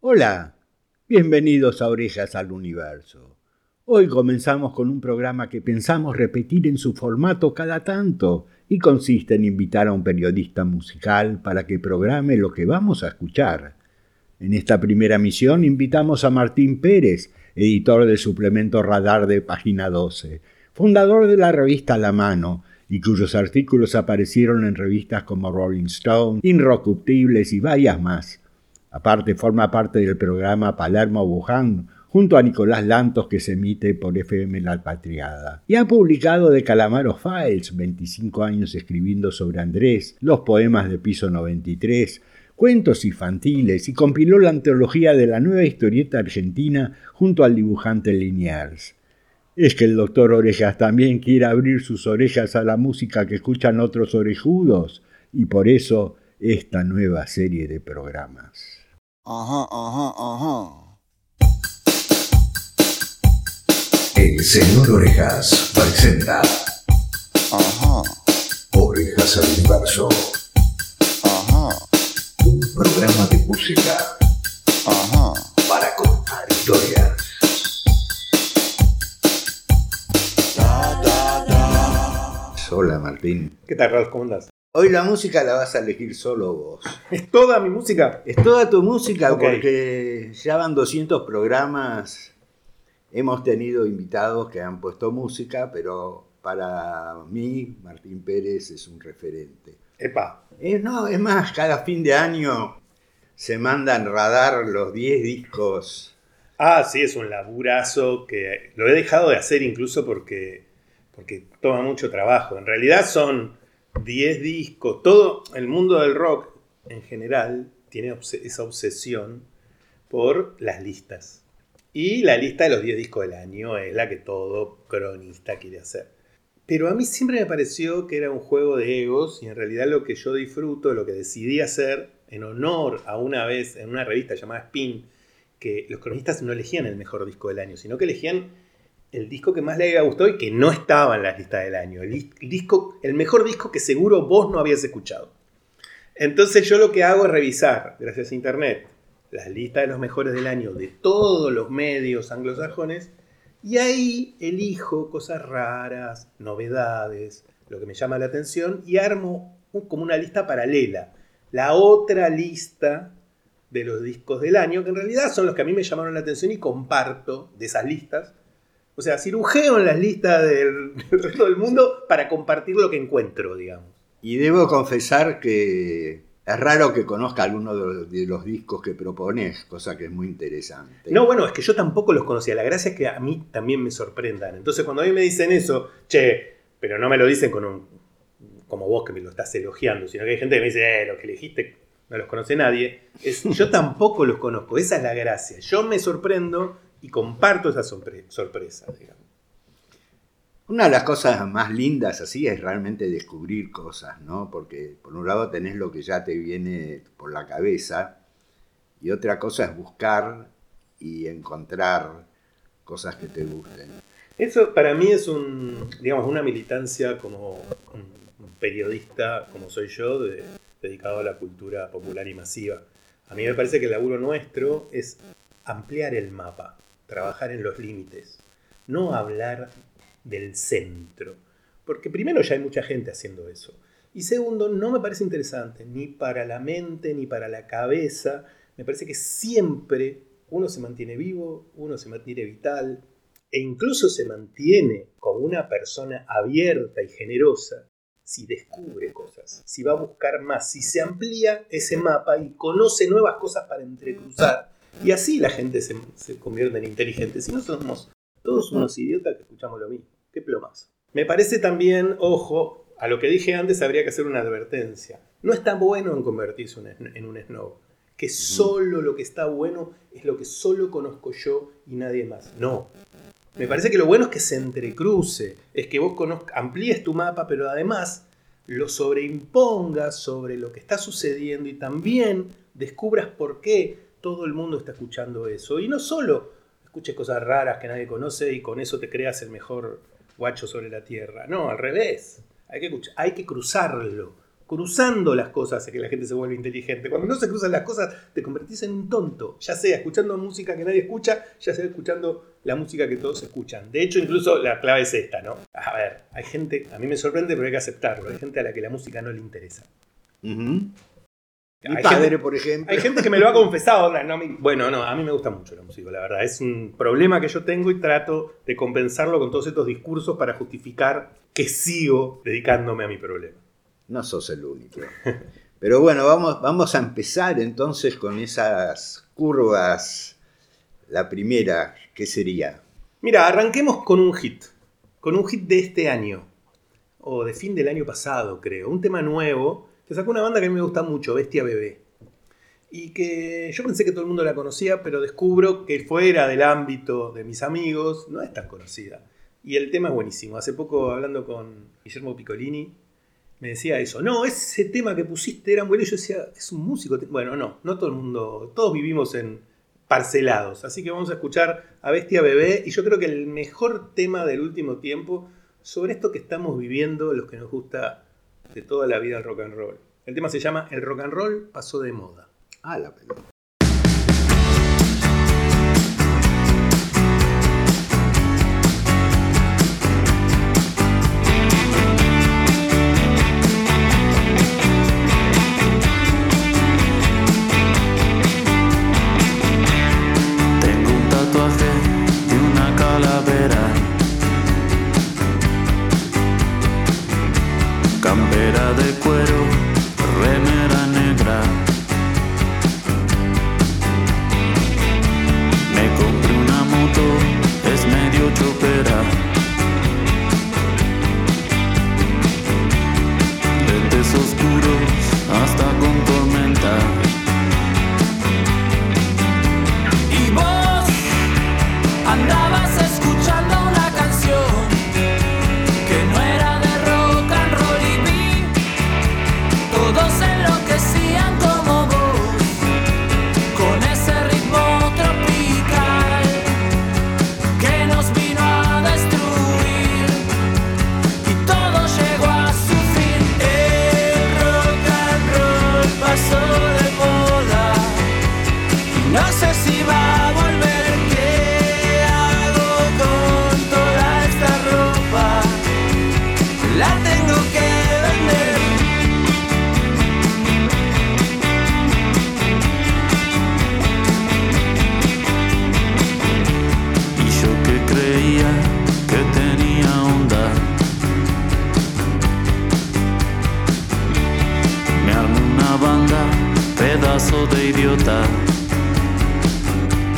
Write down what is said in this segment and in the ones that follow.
Hola, bienvenidos a Orejas al Universo. Hoy comenzamos con un programa que pensamos repetir en su formato cada tanto y consiste en invitar a un periodista musical para que programe lo que vamos a escuchar. En esta primera misión invitamos a Martín Pérez, editor del suplemento Radar de Página 12, fundador de la revista La Mano y cuyos artículos aparecieron en revistas como Rolling Stone, Inrocuptibles y varias más. Aparte, forma parte del programa Palermo-Wuhan, junto a Nicolás Lantos, que se emite por FM La Patriada. Y ha publicado The Calamaro Files, 25 años escribiendo sobre Andrés, los poemas de Piso 93, cuentos infantiles, y compiló la antología de la nueva historieta argentina junto al dibujante Liniers. Es que el doctor Orejas también quiere abrir sus orejas a la música que escuchan otros orejudos, y por eso esta nueva serie de programas. El señor Orejas presenta Orejas al Universo. Un programa de música para contar historias. Hola Martín. ¿Qué tal, Raúl? ¿Cómo andás? Hoy la música la vas a elegir solo vos. ¿Es toda mi música? Es toda tu música, Okay. Porque ya van 200 programas. Hemos tenido invitados que han puesto música, pero para mí Martín Pérez es un referente. Epa. No, es más, cada fin de año se mandan Radar los 10 discos. Ah, sí, es un laburazo que lo he dejado de hacer incluso porque toma mucho trabajo. En realidad son 10 discos. Todo el mundo del rock en general tiene esa obsesión por las listas. Y la lista de los 10 discos del año es la que todo cronista quiere hacer. Pero a mí siempre me pareció que era un juego de egos y en realidad lo que yo disfruto, lo que decidí hacer en honor a una vez en una revista llamada Spin, que los cronistas no elegían el mejor disco del año, sino que elegían el disco que más le había gustado y que no estaba en la lista del año. El mejor disco que seguro vos no habías escuchado. Entonces yo lo que hago es revisar, gracias a internet, las listas de los mejores del año de todos los medios anglosajones y ahí elijo cosas raras, novedades, lo que me llama la atención y armo como una lista paralela. La otra lista de los discos del año, que en realidad son los que a mí me llamaron la atención y comparto de esas listas. O sea, cirujeo en las listas del resto del mundo para compartir lo que encuentro, digamos. Y debo confesar que es raro que conozca alguno de los discos que propones, cosa que es muy interesante. No, bueno, es que yo tampoco los conocía. La gracia es que a mí también me sorprendan. Entonces, cuando a mí me dicen eso, pero no me lo dicen como vos que me lo estás elogiando, sino que hay gente que me dice, los que elegiste no los conoce nadie. Yo tampoco los conozco. Esa es la gracia. Yo me sorprendo y comparto esa sorpresa, digamos. Una de las cosas más lindas así es realmente descubrir cosas, ¿no? Porque por un lado tenés lo que ya te viene por la cabeza y otra cosa es buscar y encontrar cosas que te gusten. Eso para mí es una militancia como un periodista, como soy yo, dedicado a la cultura popular y masiva. A mí me parece que el laburo nuestro es ampliar el mapa, trabajar en los límites, no hablar del centro. Porque primero ya hay mucha gente haciendo eso. Y segundo, no me parece interesante ni para la mente ni para la cabeza. Me parece que siempre uno se mantiene vivo, uno se mantiene vital e incluso se mantiene como una persona abierta y generosa si descubre cosas, si va a buscar más, si se amplía ese mapa y conoce nuevas cosas para entrecruzar. Y así la gente se convierte en inteligente. Si no somos todos unos idiotas que escuchamos lo mismo. ¿Qué plomazo? Me parece también, ojo, a lo que dije antes habría que hacer una advertencia. No está bueno en convertirse en un snob. Que solo lo que está bueno es lo que solo conozco yo y nadie más. No. Me parece que lo bueno es que se entrecruce. Es que vos amplíes tu mapa, pero además lo sobreimpongas sobre lo que está sucediendo y también descubras por qué todo el mundo está escuchando eso. Y no solo escuches cosas raras que nadie conoce y con eso te creas el mejor guacho sobre la tierra. No, al revés. Hay que cruzarlo cruzando las cosas hace que la gente se vuelve inteligente. Cuando no se cruzan las cosas, te convertís en un tonto. Ya sea escuchando música que nadie escucha, ya sea escuchando la música que todos escuchan. De hecho, incluso la clave es esta, ¿no? A ver, hay gente, a mí me sorprende, pero hay que aceptarlo. Hay gente a la que la música no le interesa. Mi padre, por ejemplo. Hay gente que me lo ha confesado. Bueno, a mí me gusta mucho la música, la verdad. Es un problema que yo tengo y trato de compensarlo con todos estos discursos para justificar que sigo dedicándome a mi problema. No sos el único. Pero bueno, vamos a empezar entonces con esas curvas. La primera, ¿qué sería? Mira, arranquemos con un hit. Con un hit de este año. O de fin del año pasado, creo. Un tema nuevo que sacó una banda que a mí me gusta mucho, Bestia Bebé. Y que yo pensé que todo el mundo la conocía, pero descubro que fuera del ámbito de mis amigos no es tan conocida. Y el tema es buenísimo. Hace poco, hablando con Guillermo Piccolini, me decía eso. No, ese tema que pusiste era bueno. Y yo decía, es un músico. Bueno, no todo el mundo. Todos vivimos en parcelados. Así que vamos a escuchar a Bestia Bebé. Y yo creo que el mejor tema del último tiempo sobre esto que estamos viviendo, los que nos gusta de toda la vida el rock and roll. El tema se llama El rock and roll pasó de moda. La pelota. Campera de cuero, remera negra. Me compré una moto, es medio chopera. Lentes oscuros, hasta con tormenta. Y vos andabas escuchando una canción que no era de rock and roll y vi todos enloquecían como vos con ese ritmo tropical que nos vino a destruir y todo llegó a su fin. El rock and roll pasó de moda y no sé si va a volver. ¿Qué hago con toda esta ropa? La tengo que vender. Y yo que creía que tenía onda, me armé una banda, pedazo de idiota.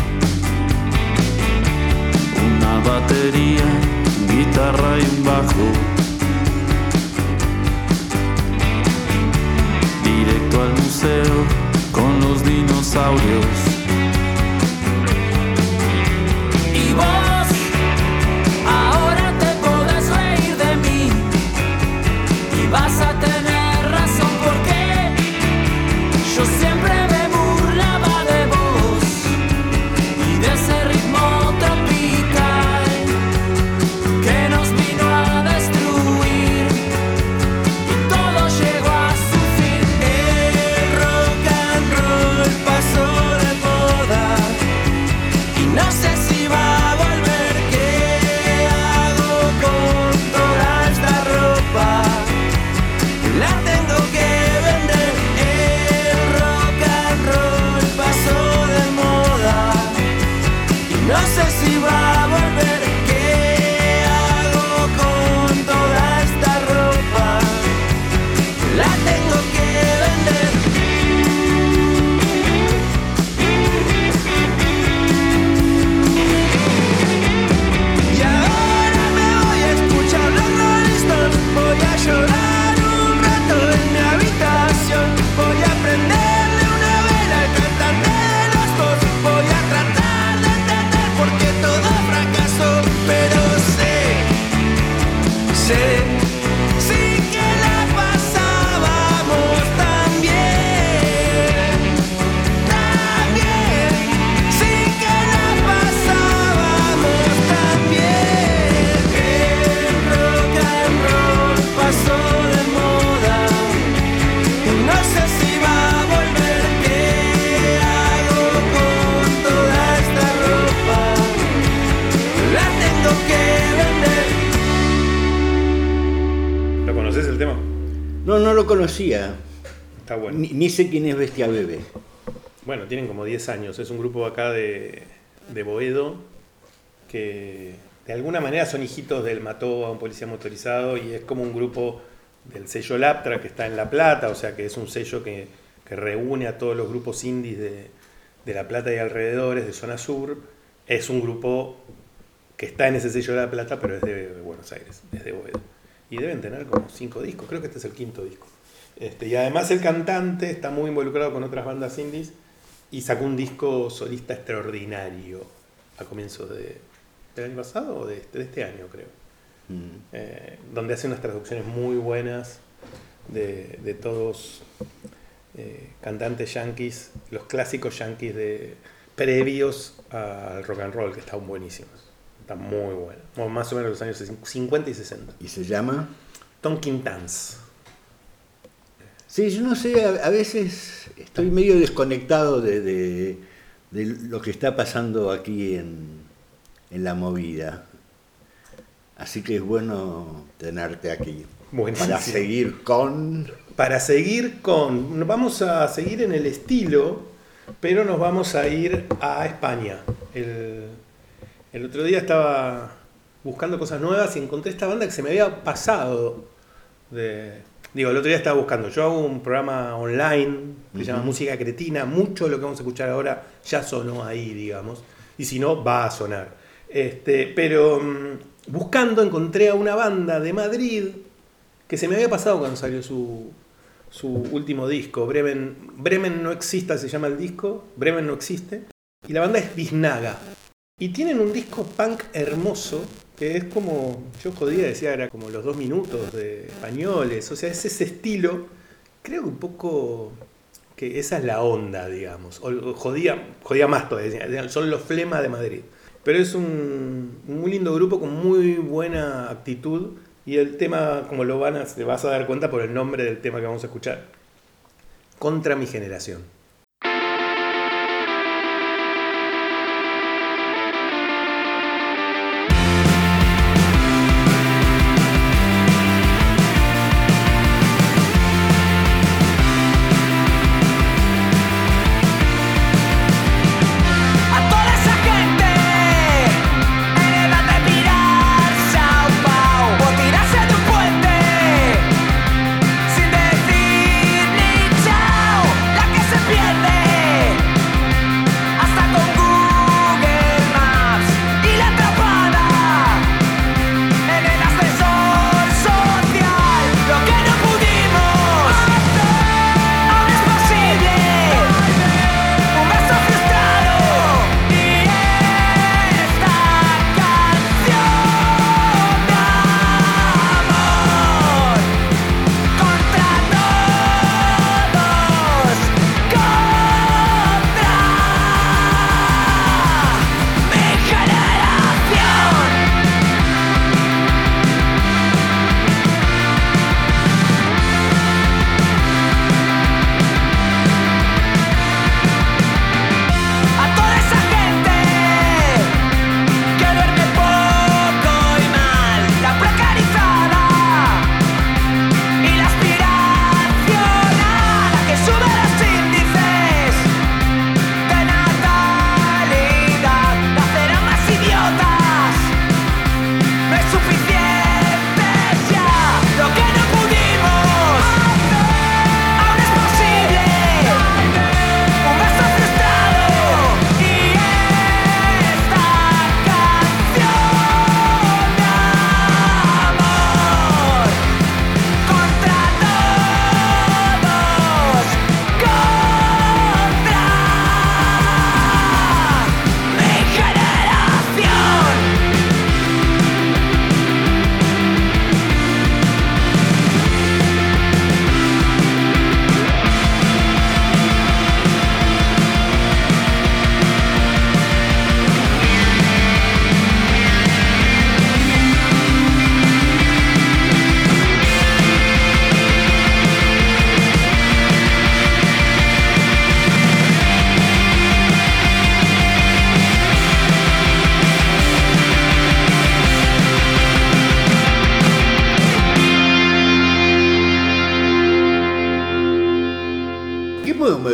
No lo conocía. Está bueno. Ni sé quién es Bestia Bebé. Bueno, tienen como 10 años. Es un grupo acá de Boedo que de alguna manera son hijitos del Mató a un policía motorizado y es como un grupo del sello Laptra que está en La Plata, o sea que es un sello que reúne a todos los grupos indies de La Plata y alrededores, de zona sur. Es un grupo que está en ese sello de La Plata, pero es de Buenos Aires, es de Boedo. Y deben tener como 5 discos, creo que este es el 5º disco. Y además el cantante está muy involucrado con otras bandas indies y sacó un disco solista extraordinario a comienzos del año pasado o de este año, creo. Donde hace unas traducciones muy buenas de todos cantantes yankees, los clásicos yankees previos al rock and roll, que están buenísimos. Están muy buenos. O más o menos los años 50 y 60. ¿Y se llama? Tonkin Tans. Sí, yo no sé, a veces estoy medio desconectado de lo que está pasando aquí en la movida. Así que es bueno tenerte aquí. Buenísimo. Para seguir con... Vamos a seguir en el estilo, pero nos vamos a ir a España. El otro día estaba buscando cosas nuevas y encontré esta banda que se me había pasado el otro día estaba buscando. Yo hago un programa online que se llama Música Cretina. Mucho de lo que vamos a escuchar ahora ya sonó ahí, digamos. Y si no, va a sonar. Pero buscando encontré a una banda de Madrid que se me había pasado cuando salió su último disco. Bremen no exista, se llama el disco. Bremen no existe. Y la banda es Biznaga. Y tienen un disco punk hermoso, que es como, yo jodía, decía, era como los 2 minutos de españoles, o sea, es ese estilo, creo que un poco que esa es la onda, digamos, o jodía más todavía, son los Flema de Madrid. Pero es un muy lindo grupo con muy buena actitud y el tema, como te vas a dar cuenta por el nombre del tema que vamos a escuchar, Contra mi generación. Sin decir ni chao, la que se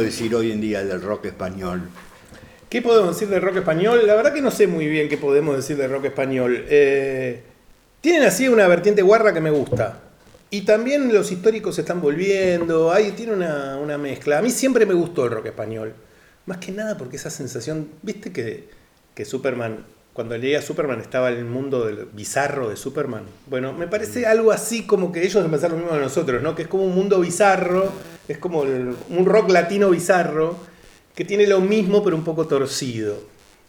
podemos decir hoy en día del rock español? ¿Qué podemos decir del rock español? La verdad que no sé muy bien qué podemos decir del rock español. Tienen así una vertiente guarra que me gusta. Y también los históricos se están volviendo. Tiene una mezcla. A mí siempre me gustó el rock español. Más que nada porque esa sensación... ¿Viste que Superman... Cuando leía Superman estaba en el mundo del bizarro de Superman? Bueno, me parece algo así como que ellos pensaron lo mismo de nosotros, ¿no? Que es como un mundo bizarro, es como un rock latino bizarro, que tiene lo mismo pero un poco torcido.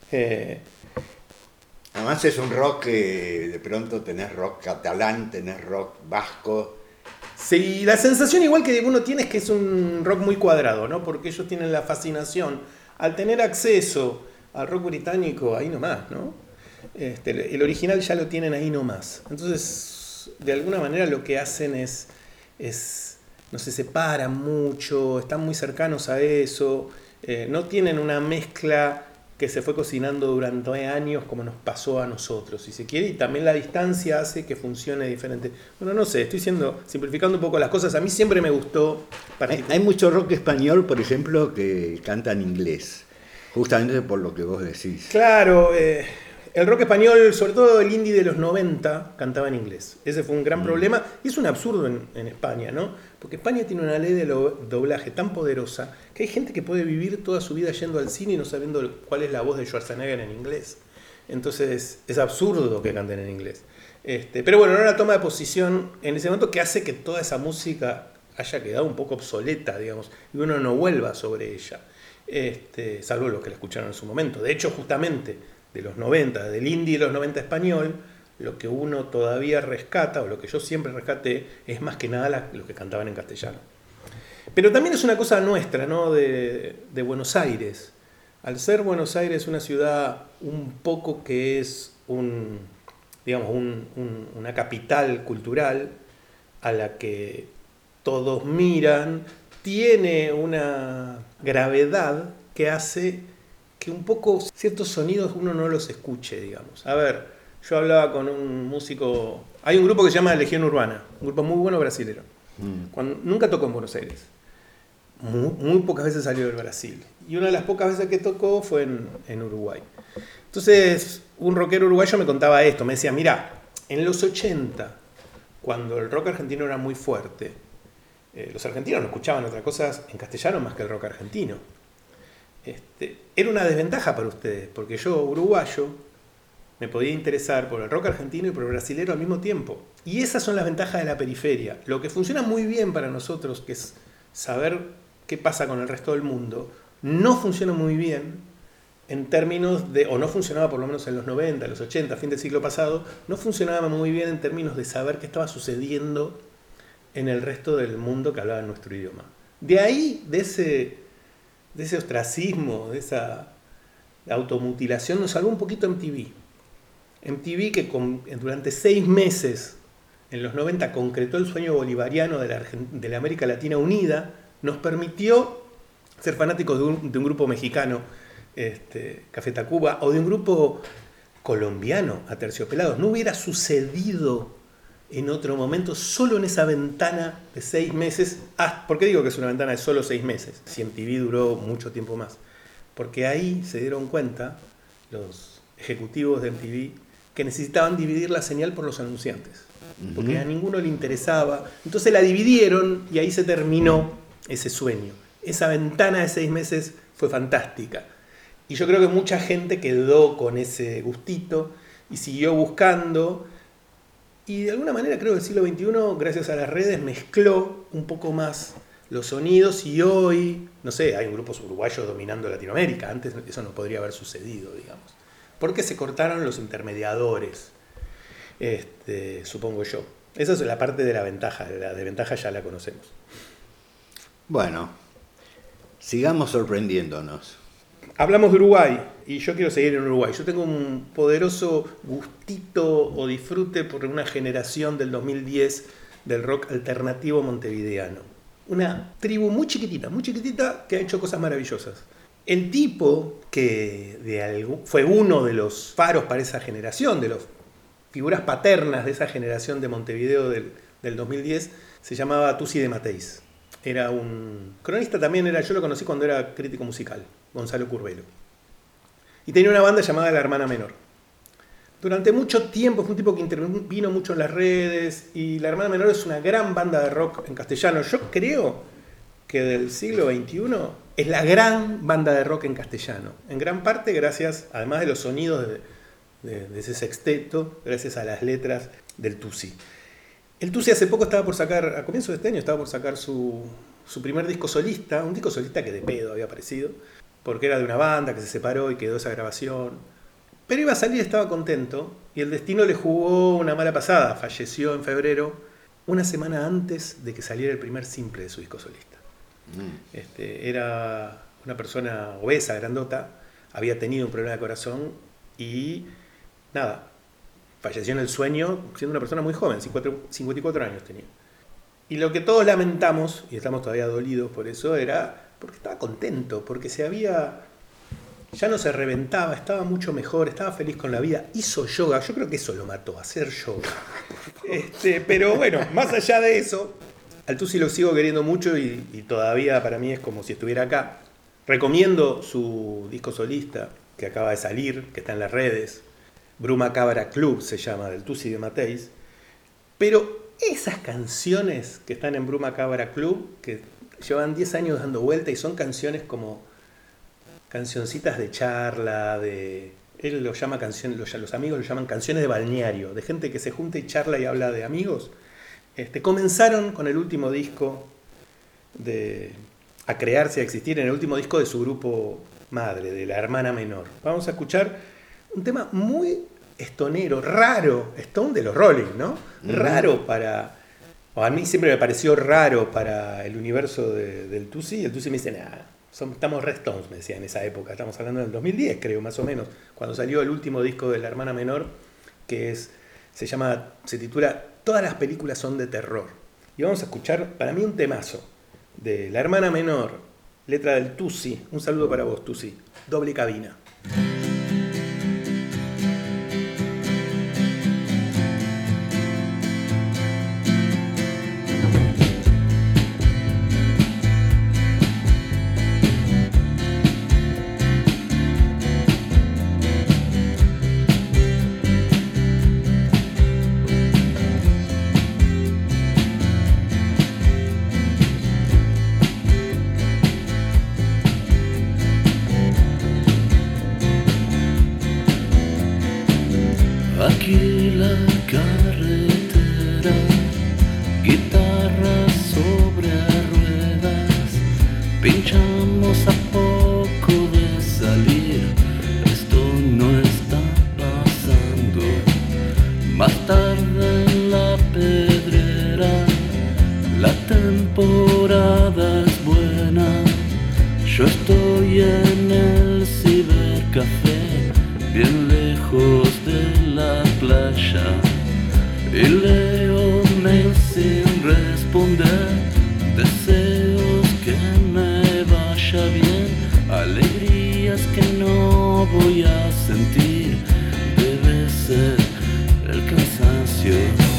Además es un rock que de pronto tenés rock catalán, tenés rock vasco. Sí, la sensación igual que uno tiene es que es un rock muy cuadrado, ¿no? Porque ellos tienen la fascinación al tener acceso al rock británico ahí nomás, ¿no? El original ya lo tienen ahí nomás. Entonces, de alguna manera lo que hacen es no se separan mucho, están muy cercanos a eso, no tienen una mezcla que se fue cocinando durante años como nos pasó a nosotros, si se quiere, y también la distancia hace que funcione diferente. Bueno, no sé, estoy simplificando un poco las cosas. A mí siempre me gustó. Hay mucho rock español, por ejemplo, que canta en inglés. Justamente por lo que vos decís. Claro, el rock español, sobre todo el indie de los 90, cantaba en inglés. Ese fue un gran problema y es un absurdo en España, ¿no? Porque España tiene una ley de doblaje tan poderosa que hay gente que puede vivir toda su vida yendo al cine y no sabiendo cuál es la voz de Schwarzenegger en inglés. Entonces es absurdo que canten en inglés. Pero bueno, era una toma de posición en ese momento que hace que toda esa música haya quedado un poco obsoleta, digamos, y uno no vuelva sobre ella. Salvo los que la escucharon en su momento. De hecho, justamente de los 90, del indie de los 90 español, lo que uno todavía rescata, o lo que yo siempre rescaté, es más que nada los que cantaban en castellano. Pero también es una cosa nuestra, ¿no? De Buenos Aires. Al ser Buenos Aires una ciudad un poco que es una capital cultural a la que todos miran, tiene una gravedad que hace que un poco ciertos sonidos uno no los escuche, digamos. A ver, yo hablaba con un músico... Hay un grupo que se llama Legión Urbana, un grupo muy bueno brasilero. Nunca tocó en Buenos Aires. Muy pocas veces salió del Brasil. Y una de las pocas veces que tocó fue en Uruguay. Entonces, un rockero uruguayo me contaba esto. Me decía, mirá, en los 80, cuando el rock argentino era muy fuerte, los argentinos no escuchaban otras cosas en castellano más que el rock argentino. Era una desventaja para ustedes, porque yo, uruguayo, me podía interesar por el rock argentino y por el brasilero al mismo tiempo. Y esas son las ventajas de la periferia. Lo que funciona muy bien para nosotros, que es saber qué pasa con el resto del mundo, no funciona muy bien en términos de, o no funcionaba por lo menos en los 90, los 80, fin del siglo pasado, no funcionaba muy bien en términos de saber qué estaba sucediendo en el resto del mundo que hablaba nuestro idioma. De ahí, de ese ostracismo, de esa automutilación, nos salvó un poquito MTV. MTV que durante 6 meses, en los 90, concretó el sueño bolivariano de la América Latina unida, nos permitió ser fanáticos de un grupo mexicano, Café Tacuba, o de un grupo colombiano, Aterciopelados. No hubiera sucedido en otro momento, solo en esa ventana de 6 meses. ¿Por qué digo que es una ventana de solo 6 meses? Si MTV duró mucho tiempo más. Porque ahí se dieron cuenta los ejecutivos de MTV que necesitaban dividir la señal por los anunciantes. Porque a ninguno le interesaba. Entonces la dividieron y ahí se terminó ese sueño. Esa ventana de 6 meses fue fantástica. Y yo creo que mucha gente quedó con ese gustito y siguió buscando. Y de alguna manera creo que el siglo XXI, gracias a las redes, mezcló un poco más los sonidos y hoy, no sé, hay grupos uruguayos dominando Latinoamérica. Antes eso no podría haber sucedido, digamos. Porque se cortaron los intermediadores, supongo yo. Esa es la parte de la ventaja. La desventaja ya la conocemos. Bueno, sigamos sorprendiéndonos. Hablamos de Uruguay y yo quiero seguir en Uruguay. Yo tengo un poderoso gustito o disfrute por una generación del 2010 del rock alternativo montevideano. Una tribu muy chiquitita que ha hecho cosas maravillosas. El tipo que fue uno de los faros para esa generación, de las figuras paternas de esa generación de Montevideo del 2010, se llamaba Tusi de Mateis. era un cronista también, yo lo conocí cuando era crítico musical, Gonzalo Curbelo. Y tenía una banda llamada La Hermana Menor. Durante mucho tiempo fue un tipo que intervino mucho en las redes, y La Hermana Menor es una gran banda de rock en castellano. Yo creo que del siglo XXI es la gran banda de rock en castellano. En gran parte gracias, además de los sonidos de ese sexteto, gracias a las letras del Tusi. El Tusi hace poco estaba por sacar, a comienzos de este año, estaba por sacar su primer disco solista, un disco solista que de pedo había aparecido, porque era de una banda que se separó y quedó esa grabación. Pero iba a salir, estaba contento, y el destino le jugó una mala pasada. Falleció en febrero, una semana antes de que saliera el primer simple de su disco solista. Era una persona obesa, grandota, había tenido un problema de corazón y nada, falleció en el sueño siendo una persona muy joven, 54 años tenía. Y lo que todos lamentamos, y estamos todavía dolidos por eso, era porque estaba contento, porque ya no se reventaba, estaba mucho mejor, estaba feliz con la vida, hizo yoga, yo creo que eso lo mató, hacer yoga. Pero bueno, más allá de eso, al Tusi lo sigo queriendo mucho y todavía para mí es como si estuviera acá. Recomiendo su disco solista, que acaba de salir, que está en las redes, Bruma Cabra Club se llama, del Tusi de Mateis. Pero esas canciones que están en Bruma Cabra Club, que llevan 10 años dando vuelta y son canciones como cancioncitas de charla, él lo llama los amigos lo llaman canciones de balneario, de gente que se junta y charla y habla de amigos. Comenzaron con el último disco a crearse, a existir en el último disco de su grupo madre, de La Hermana Menor. Vamos a escuchar un tema muy estonero, raro, Stone de los Rolling, ¿no? Raro a mí siempre me pareció raro para el universo del Tusi, y el Tusi me dice, estamos re Stones, me decía en esa época, estamos hablando del 2010 creo, más o menos, cuando salió el último disco de La Hermana Menor, que se titula Todas las películas son de terror. Y vamos a escuchar, para mí, un temazo de La Hermana Menor, letra del Tusi. Un saludo para vos, Tusi. Doble cabina. Aquí la carretera, guitarra sobre ruedas, pinchamos a poco de salir, esto no está pasando. Más tarde en la Pedrera, la temporada es buena, yo estoy en el cibercafé, bien lejos de la playa, y leo mail sin responder, deseos que me vaya bien, alegrías que no voy a sentir, debe ser el cansancio.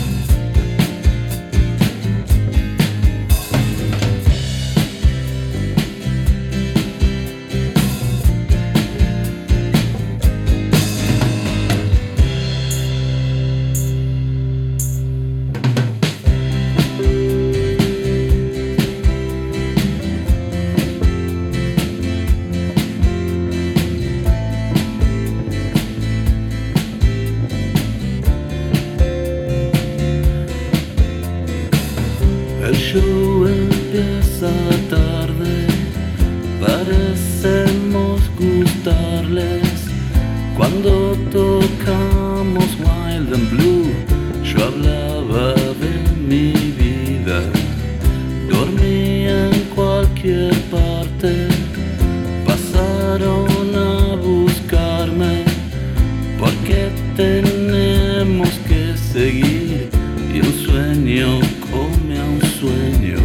El show empieza tarde, parecemos gustarles. Cuando tocamos Wild and Blue, yo hablaba de mi vida. Dormía en cualquier parte, pasaron a buscarme, porque tenemos que seguir, y un sueño come a un sueño.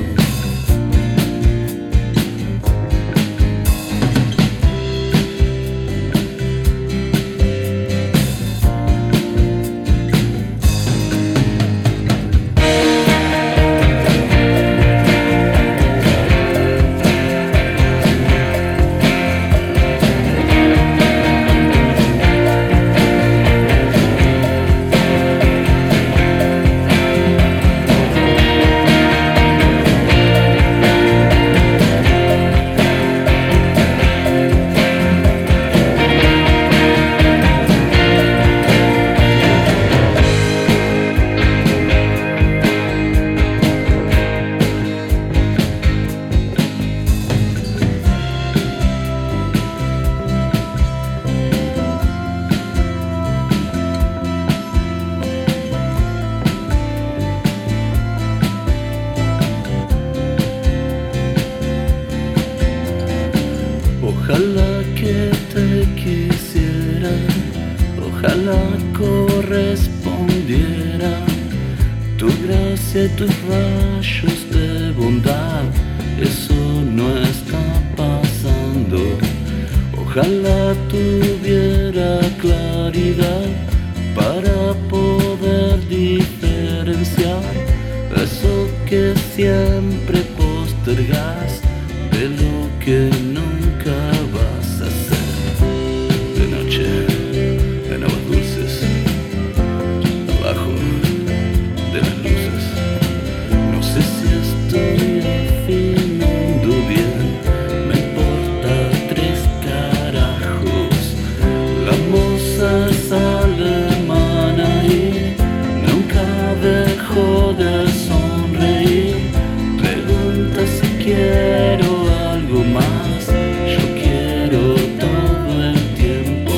Ojalá correspondiera tu gracia y tus rayos de bondad. Eso no está pasando. Ojalá tuviera claridad para poder diferenciar eso que siempre postergas de lo que nunca vas a hacer. De noche, en aguas dulces, abajo de las luces. No sé si estoy afinando bien, me importa tres carajos. La moza es alemana y nunca dejó de sonreír. Pregunta si quiero algo más, yo quiero todo el tiempo.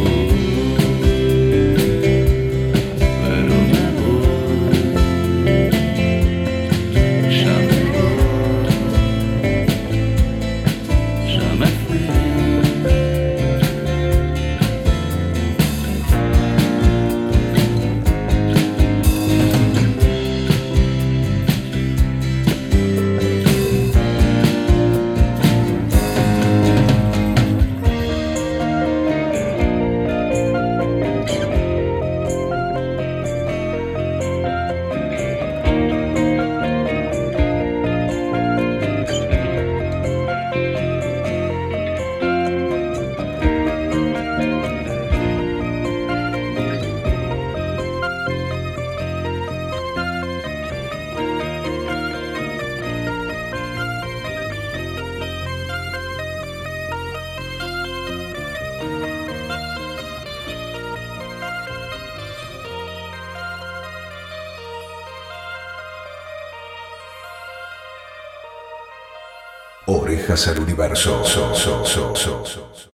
Pero me voy, ya me voy, ya me fui. Orejas al Universo.